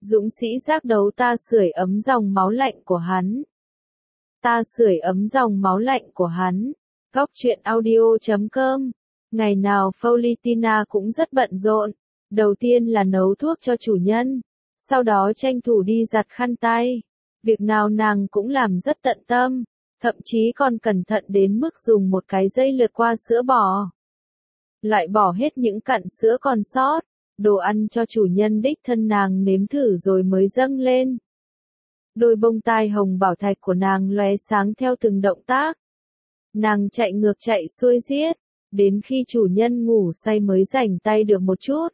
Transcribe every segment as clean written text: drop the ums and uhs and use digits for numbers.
Dũng sĩ giác đấu ta sưởi ấm dòng máu lạnh của hắn. Ta sưởi ấm dòng máu lạnh của hắn. Góc truyện audio.com. Ngày nào Faulitina cũng rất bận rộn. Đầu tiên là nấu thuốc cho chủ nhân. Sau đó tranh thủ đi giặt khăn tay. Việc nào nàng cũng làm rất tận tâm. Thậm chí còn cẩn thận đến mức dùng một cái dây lượt qua sữa bò. Loại bỏ hết những cặn sữa còn sót. Đồ ăn cho chủ nhân đích thân nàng nếm thử rồi mới dâng lên. Đôi bông tai hồng bảo thạch của nàng lóe sáng theo từng động tác. Nàng chạy ngược chạy xuôi giết, đến khi chủ nhân ngủ say mới rảnh tay được một chút.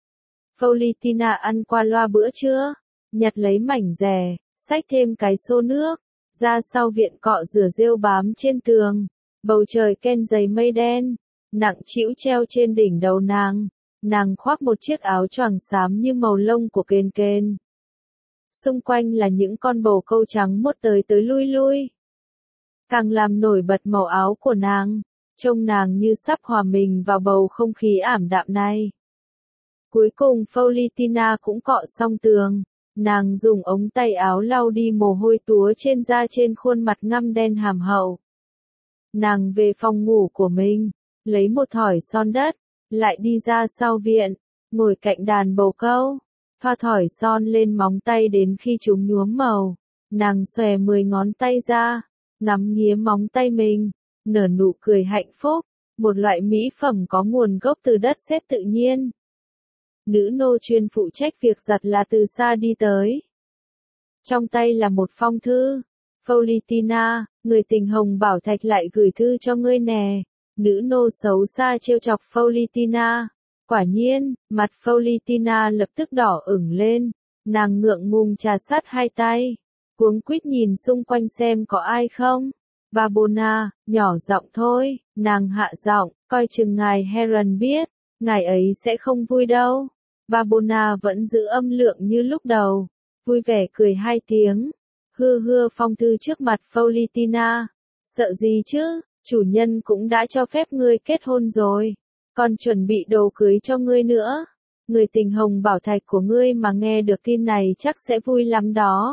Faulitina ăn qua loa bữa trưa, nhặt lấy mảnh rẻ, xách thêm cái xô nước, ra sau viện cọ rửa rêu bám trên tường. Bầu trời ken dày mây đen, nặng trĩu treo trên đỉnh đầu nàng. Nàng khoác một chiếc áo choàng xám như màu lông của kền kền. Xung quanh là những con bồ câu trắng mốt tới tới lui lui. Càng làm nổi bật màu áo của nàng, trông nàng như sắp hòa mình vào bầu không khí ảm đạm này. Cuối cùng Faulitina cũng cọ xong tường, nàng dùng ống tay áo lau đi mồ hôi túa trên da trên khuôn mặt ngăm đen hàm hậu. Nàng về phòng ngủ của mình, lấy một thỏi son đất, lại đi ra sau viện, ngồi cạnh đàn bồ câu, thoa thỏi son lên móng tay đến khi chúng nhuốm màu. Nàng xòe 10 ngón tay ra, ngắm nghía móng tay mình, nở nụ cười hạnh phúc, một loại mỹ phẩm có nguồn gốc từ đất sét tự nhiên. Nữ nô chuyên phụ trách việc giặt là từ xa đi tới. Trong tay là một phong thư. Faulitina, người tình hồng bảo thạch lại gửi thư cho ngươi nè. Nữ nô xấu xa trêu chọc Faulitina. Quả nhiên, mặt Faulitina lập tức đỏ ửng lên. Nàng ngượng ngùng trà sát hai tay, cuống quýt nhìn xung quanh xem có ai không. Babona, nhỏ giọng thôi, nàng hạ giọng, coi chừng ngài Heron biết, ngài ấy sẽ không vui đâu. Babona vẫn giữ âm lượng như lúc đầu, vui vẻ cười hai tiếng. Hưa phong thư trước mặt Faulitina. Sợ gì chứ, chủ nhân cũng đã cho phép ngươi kết hôn rồi, còn chuẩn bị đồ cưới cho ngươi nữa. Người tình hồng bảo thạch của ngươi mà nghe được tin này chắc sẽ vui lắm đó.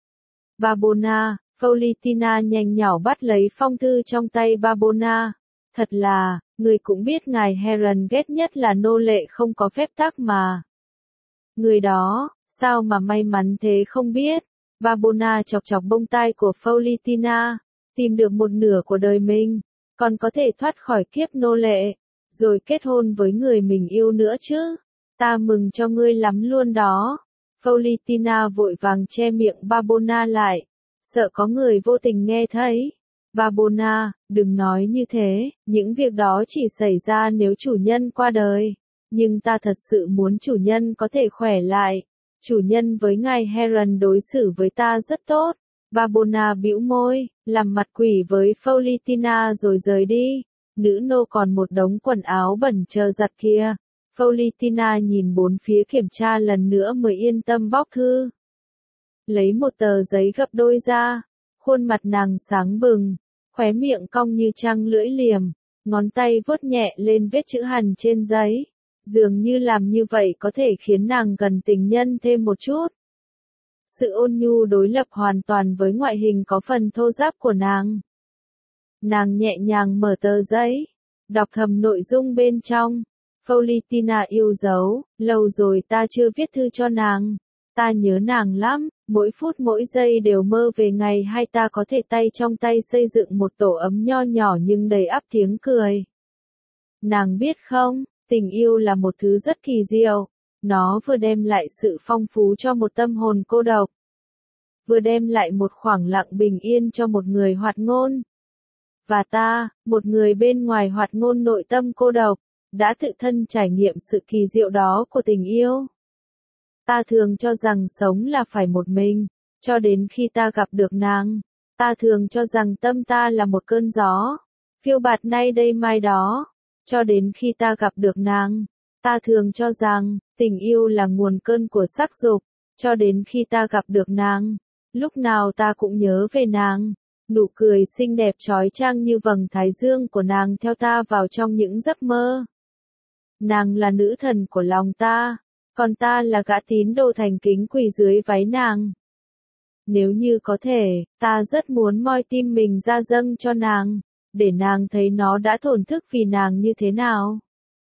Babona, Faulitina nhanh nhỏ bắt lấy phong thư trong tay Babona. Thật là, người cũng biết ngài Heron ghét nhất là nô lệ không có phép tắc mà. Người đó, sao mà may mắn thế không biết. Babona chọc chọc bông tai của Faulitina, tìm được một nửa của đời mình, còn có thể thoát khỏi kiếp nô lệ, rồi kết hôn với người mình yêu nữa chứ. Ta mừng cho ngươi lắm luôn đó. Faulitina vội vàng che miệng Babona lại, sợ có người vô tình nghe thấy. Babona, đừng nói như thế, những việc đó chỉ xảy ra nếu chủ nhân qua đời. Nhưng ta thật sự muốn chủ nhân có thể khỏe lại. Chủ nhân với ngài Heron đối xử với ta rất tốt. Babona bĩu môi, làm mặt quỷ với Faulitina rồi rời đi. Nữ nô còn một đống quần áo bẩn chờ giặt kia. Faulitina nhìn bốn phía kiểm tra lần nữa mới yên tâm bóc thư. Lấy một tờ giấy gấp đôi ra, khuôn mặt nàng sáng bừng, khóe miệng cong như trăng lưỡi liềm, ngón tay vuốt nhẹ lên vết chữ hằn trên giấy. Dường như làm như vậy có thể khiến nàng gần tình nhân thêm một chút. Sự ôn nhu đối lập hoàn toàn với ngoại hình có phần thô ráp của nàng. Nàng nhẹ nhàng mở tờ giấy, đọc thầm nội dung bên trong. Faulitina yêu dấu, lâu rồi ta chưa viết thư cho nàng. Ta nhớ nàng lắm, mỗi phút mỗi giây đều mơ về ngày hai ta có thể tay trong tay xây dựng một tổ ấm nho nhỏ nhưng đầy ắp tiếng cười. Nàng biết không, tình yêu là một thứ rất kỳ diệu. Nó vừa đem lại sự phong phú cho một tâm hồn cô độc, vừa đem lại một khoảng lặng bình yên cho một người hoạt ngôn. Và ta, một người bên ngoài hoạt ngôn nội tâm cô độc, đã tự thân trải nghiệm sự kỳ diệu đó của tình yêu. Ta thường cho rằng sống là phải một mình, cho đến khi ta gặp được nàng. Ta thường cho rằng tâm ta là một cơn gió, phiêu bạt nay đây mai đó, cho đến khi ta gặp được nàng. Ta thường cho rằng, tình yêu là nguồn cơn của sắc dục, cho đến khi ta gặp được nàng. Lúc nào ta cũng nhớ về nàng, nụ cười xinh đẹp trói trang như vầng thái dương của nàng theo ta vào trong những giấc mơ. Nàng là nữ thần của lòng ta, còn ta là gã tín đồ thành kính quỳ dưới váy nàng. Nếu như có thể, ta rất muốn moi tim mình ra dâng cho nàng, để nàng thấy nó đã thổn thức vì nàng như thế nào.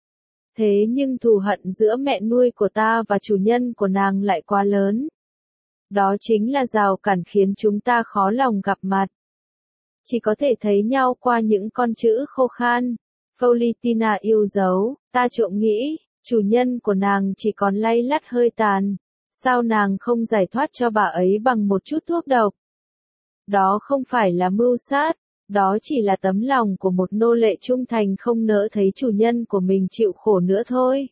Thế nhưng thù hận giữa mẹ nuôi của ta và chủ nhân của nàng lại quá lớn. Đó chính là rào cản khiến chúng ta khó lòng gặp mặt. Chỉ có thể thấy nhau qua những con chữ khô khan. Faulitina yêu dấu, ta trộm nghĩ, chủ nhân của nàng chỉ còn lay lắt hơi tàn. Sao nàng không giải thoát cho bà ấy bằng một chút thuốc độc? Đó không phải là mưu sát, đó chỉ là tấm lòng của một nô lệ trung thành không nỡ thấy chủ nhân của mình chịu khổ nữa thôi.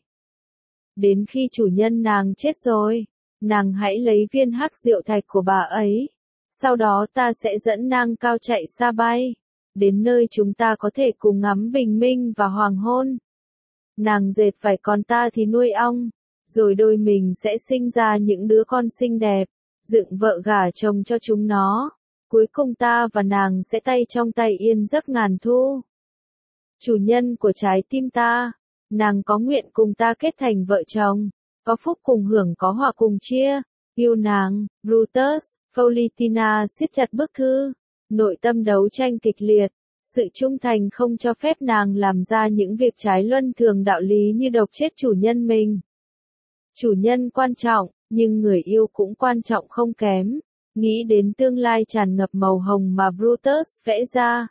Đến khi chủ nhân nàng chết rồi, nàng hãy lấy viên hắc diệu thạch của bà ấy. Sau đó ta sẽ dẫn nàng cao chạy xa bay, đến nơi chúng ta có thể cùng ngắm bình minh và hoàng hôn. Nàng dệt vải còn ta thì nuôi ong, rồi đôi mình sẽ sinh ra những đứa con xinh đẹp, dựng vợ gả chồng cho chúng nó. Cuối cùng ta và nàng sẽ tay trong tay yên giấc ngàn thu. Chủ nhân của trái tim ta, nàng có nguyện cùng ta kết thành vợ chồng, có phúc cùng hưởng có họa cùng chia. Yêu nàng, Brutus. Faulitina siết chặt bức thư, nội tâm đấu tranh kịch liệt. Sự trung thành không cho phép nàng làm ra những việc trái luân thường đạo lý như độc chết chủ nhân mình. Chủ nhân quan trọng, nhưng người yêu cũng quan trọng không kém. Nghĩ đến tương lai tràn ngập màu hồng mà Brutus vẽ ra.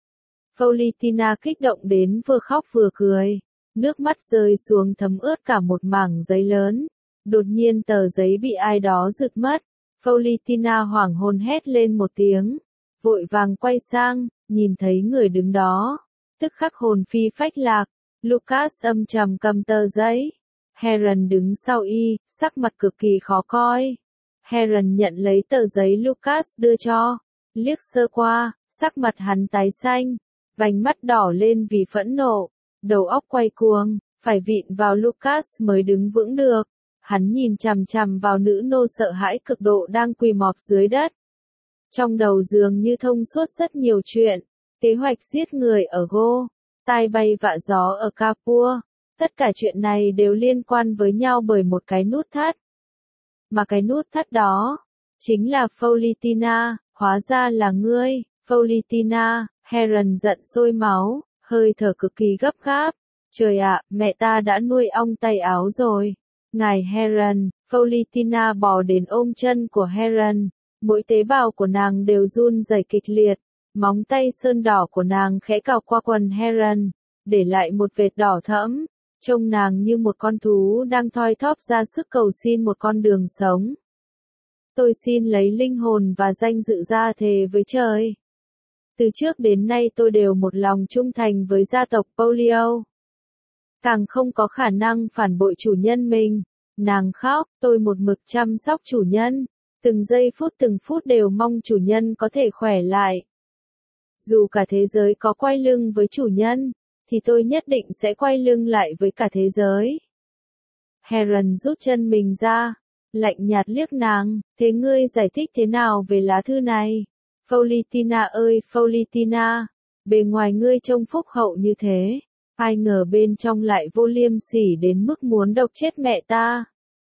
Faulitina kích động đến vừa khóc vừa cười. Nước mắt rơi xuống thấm ướt cả một mảng giấy lớn. Đột nhiên tờ giấy bị ai đó giật mất. Faulitina hoảng hồn hét lên một tiếng. Vội vàng quay sang, nhìn thấy người đứng đó. Tức khắc hồn phi phách lạc. Lucas âm trầm cầm tờ giấy. Heron đứng sau y, sắc mặt cực kỳ khó coi. Heron nhận lấy tờ giấy Lucas đưa cho. Liếc sơ qua, sắc mặt hắn tái xanh. Vành mắt đỏ lên vì phẫn nộ. Đầu óc quay cuồng, phải vịn vào Lucas mới đứng vững được. Hắn nhìn chằm chằm vào nữ nô sợ hãi cực độ đang quỳ mọp dưới đất. Trong đầu dường như thông suốt rất nhiều chuyện. Kế hoạch giết người ở Go, tai bay vạ gió ở Capua. Tất cả chuyện này đều liên quan với nhau bởi một cái nút thắt. Mà cái nút thắt đó, chính là Faulitina, hóa ra là ngươi, Faulitina. Heron giận sôi máu, hơi thở cực kỳ gấp gáp. Trời ạ, mẹ ta đã nuôi ong tay áo rồi. Ngài Heron, Faulitina bò đến ôm chân của Heron. Mỗi tế bào của nàng đều run rẩy kịch liệt. Móng tay sơn đỏ của nàng khẽ cào qua quần Heron, để lại một vệt đỏ thẫm. Trông nàng như một con thú đang thoi thóp ra sức cầu xin một con đường sống. Tôi xin lấy linh hồn và danh dự ra thề với trời. Từ trước đến nay tôi đều một lòng trung thành với gia tộc Polio. Càng không có khả năng phản bội chủ nhân mình. Nàng khóc, tôi một mực chăm sóc chủ nhân. Từng giây từng phút đều mong chủ nhân có thể khỏe lại. Dù cả thế giới có quay lưng với chủ nhân, thì tôi nhất định sẽ quay lưng lại với cả thế giới. Heron rút chân mình ra, lạnh nhạt liếc nàng, thế ngươi giải thích thế nào về lá thư này? Faulitina ơi Faulitina, bề ngoài ngươi trông phúc hậu như thế, ai ngờ bên trong lại vô liêm sỉ đến mức muốn độc chết mẹ ta.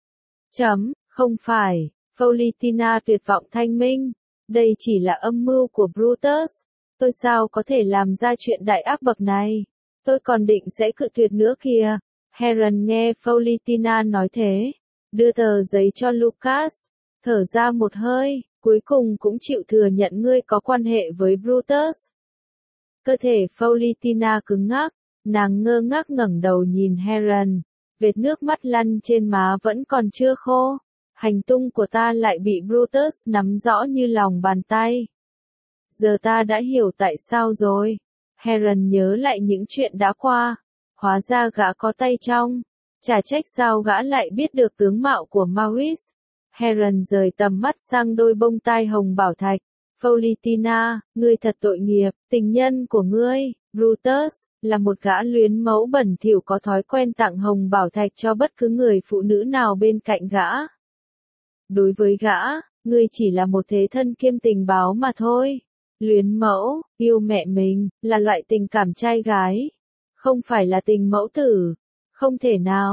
Không phải, Faulitina tuyệt vọng thanh minh, đây chỉ là âm mưu của Brutus, tôi sao có thể làm ra chuyện đại ác bậc này, tôi còn định sẽ cự tuyệt nữa kìa. Heron nghe Faulitina nói thế, đưa tờ giấy cho Lucas, thở ra một hơi, cuối cùng cũng chịu thừa nhận ngươi có quan hệ với Brutus. Cơ thể Faulitina cứng ngắc, nàng ngơ ngác ngẩng đầu nhìn Heron, vệt nước mắt lăn trên má vẫn còn chưa khô. Hành tung của ta lại bị Brutus nắm rõ như lòng bàn tay. Giờ ta đã hiểu tại sao rồi. Heron nhớ lại những chuyện đã qua. Hóa ra gã có tay trong. Chả trách sao gã lại biết được tướng mạo của Maurice. Heron rời tầm mắt sang đôi bông tai hồng bảo thạch. Faulitina, ngươi thật tội nghiệp, tình nhân của ngươi, Brutus, là một gã luyến mẫu bẩn thỉu có thói quen tặng hồng bảo thạch cho bất cứ người phụ nữ nào bên cạnh gã. Đối với gã, ngươi chỉ là một thế thân kiêm tình báo mà thôi. Luyến mẫu, yêu mẹ mình, là loại tình cảm trai gái. Không phải là tình mẫu tử. Không thể nào.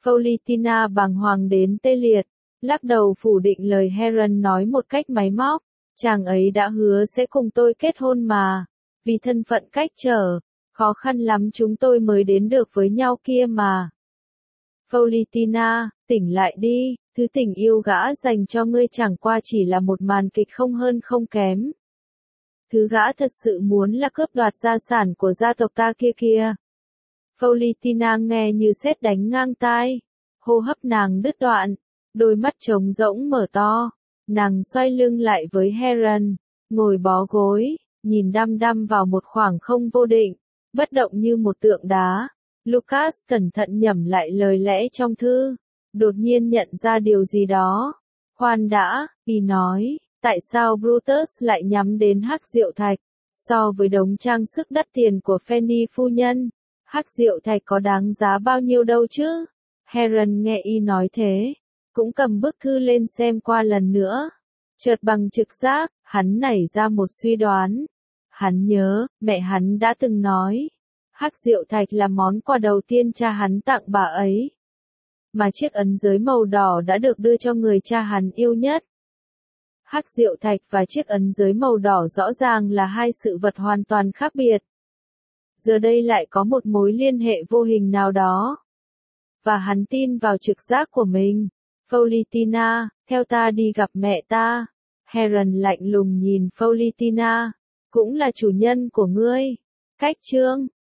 Paulitina bàng hoàng đến tê liệt, lắc đầu phủ định lời Heron nói một cách máy móc. Chàng ấy đã hứa sẽ cùng tôi kết hôn mà. Vì thân phận cách trở, khó khăn lắm chúng tôi mới đến được với nhau kia mà. Paulitina, tỉnh lại đi, thứ tình yêu gã dành cho ngươi chẳng qua chỉ là một màn kịch không hơn không kém. Thứ gã thật sự muốn là cướp đoạt gia sản của gia tộc ta kia kia. Paulitina nghe như sét đánh ngang tai, hô hấp nàng đứt đoạn, đôi mắt trống rỗng mở to, nàng xoay lưng lại với Heron, ngồi bó gối, nhìn đăm đăm vào một khoảng không vô định, bất động như một tượng đá. Lucas cẩn thận nhẩm lại lời lẽ trong thư, đột nhiên nhận ra điều gì đó. Khoan đã, y nói, tại sao Brutus lại nhắm đến hắc diệu thạch? So với đống trang sức đắt tiền của Fanny phu nhân, hắc diệu thạch có đáng giá bao nhiêu đâu chứ? Heron nghe y nói thế, cũng cầm bức thư lên xem qua lần nữa. Chợt bằng trực giác, hắn nảy ra một suy đoán. Hắn nhớ, mẹ hắn đã từng nói, hắc diệu thạch là món quà đầu tiên cha hắn tặng bà ấy. Mà chiếc ấn giới màu đỏ đã được đưa cho người cha hắn yêu nhất. Hắc diệu thạch và chiếc ấn giới màu đỏ rõ ràng là hai sự vật hoàn toàn khác biệt. Giờ đây lại có một mối liên hệ vô hình nào đó. Và hắn tin vào trực giác của mình. Paulitina, theo ta đi gặp mẹ ta. Heron lạnh lùng nhìn Paulitina, cũng là chủ nhân của ngươi. Cách chương